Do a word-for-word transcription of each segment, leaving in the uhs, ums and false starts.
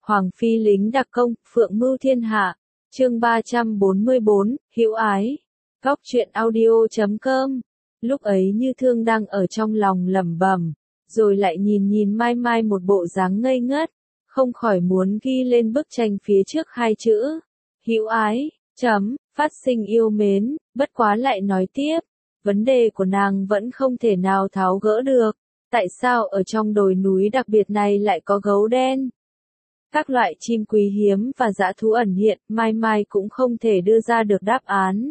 Hoàng phi lính đặc công, phượng mưu thiên hạ. Chương ba trăm bốn mươi bốn, hữu ái. Góc truyện audio chấm com. Lúc ấy Như Thương đang ở trong lòng lẩm bẩm, rồi lại nhìn nhìn Mai Mai một bộ dáng ngây ngất, không khỏi muốn ghi lên bức tranh phía trước hai chữ hữu ái, chấm, phát sinh yêu mến, bất quá lại nói tiếp, vấn đề của nàng vẫn không thể nào tháo gỡ được, tại sao ở trong đồi núi đặc biệt này lại có gấu đen? Các loại chim quý hiếm và dã thú ẩn hiện, Mai Mai cũng không thể đưa ra được đáp án.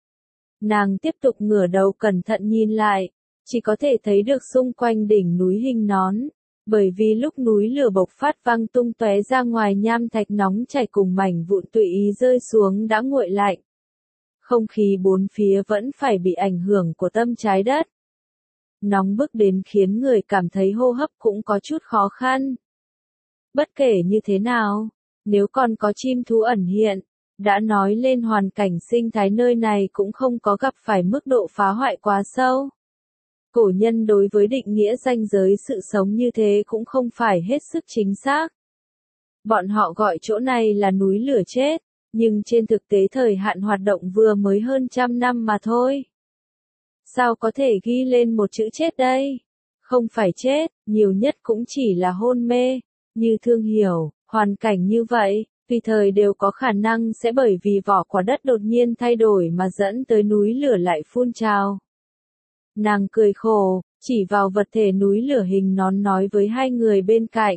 Nàng tiếp tục ngửa đầu cẩn thận nhìn lại, chỉ có thể thấy được xung quanh đỉnh núi hình nón, bởi vì lúc núi lửa bộc phát văng tung tóe ra ngoài nham thạch nóng chảy cùng mảnh vụn tùy ý rơi xuống đã nguội lạnh. Không khí bốn phía vẫn phải bị ảnh hưởng của tâm trái đất. Nóng bức đến khiến người cảm thấy hô hấp cũng có chút khó khăn. Bất kể như thế nào, nếu còn có chim thú ẩn hiện, đã nói lên hoàn cảnh sinh thái nơi này cũng không có gặp phải mức độ phá hoại quá sâu. Cổ nhân đối với định nghĩa ranh giới sự sống như thế cũng không phải hết sức chính xác. Bọn họ gọi chỗ này là núi lửa chết, nhưng trên thực tế thời hạn hoạt động vừa mới hơn trăm năm mà thôi. Sao có thể ghi lên một chữ chết đây? Không phải chết, nhiều nhất cũng chỉ là hôn mê. Như Thương hiểu, hoàn cảnh như vậy, tùy thời đều có khả năng sẽ bởi vì vỏ quả đất đột nhiên thay đổi mà dẫn tới núi lửa lại phun trào. Nàng cười khổ, chỉ vào vật thể núi lửa hình nón nói với hai người bên cạnh.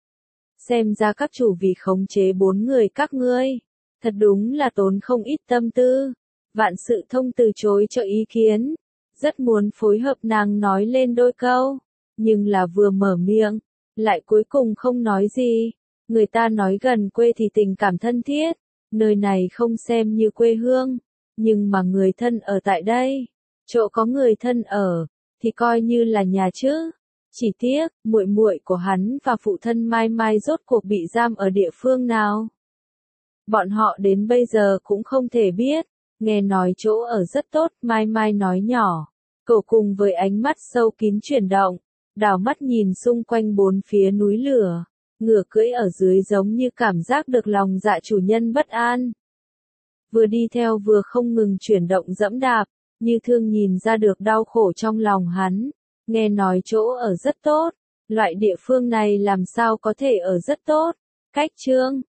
Xem ra các chủ vì khống chế bốn người các ngươi, thật đúng là tốn không ít tâm tư. Vạn Sự Thông từ chối cho ý kiến, rất muốn phối hợp nàng nói lên đôi câu, nhưng là vừa mở miệng, lại cuối cùng không nói gì. Người ta nói gần quê thì tình cảm thân thiết, nơi này không xem như quê hương, nhưng mà người thân ở tại đây, chỗ có người thân ở, thì coi như là nhà chứ. Chỉ tiếc, muội muội của hắn và phụ thân Mai Mai rốt cuộc bị giam ở địa phương nào. Bọn họ đến bây giờ cũng không thể biết, nghe nói chỗ ở rất tốt, Mai Mai nói nhỏ. Cậu cùng với ánh mắt sâu kín chuyển động, đảo mắt nhìn xung quanh bốn phía núi lửa, ngựa cưỡi ở dưới giống như cảm giác được lòng dạ chủ nhân bất an. Vừa đi theo vừa không ngừng chuyển động dẫm đạp, Như Thương nhìn ra được đau khổ trong lòng hắn, nghe nói chỗ ở rất tốt, loại địa phương này làm sao có thể ở rất tốt, cách Trương,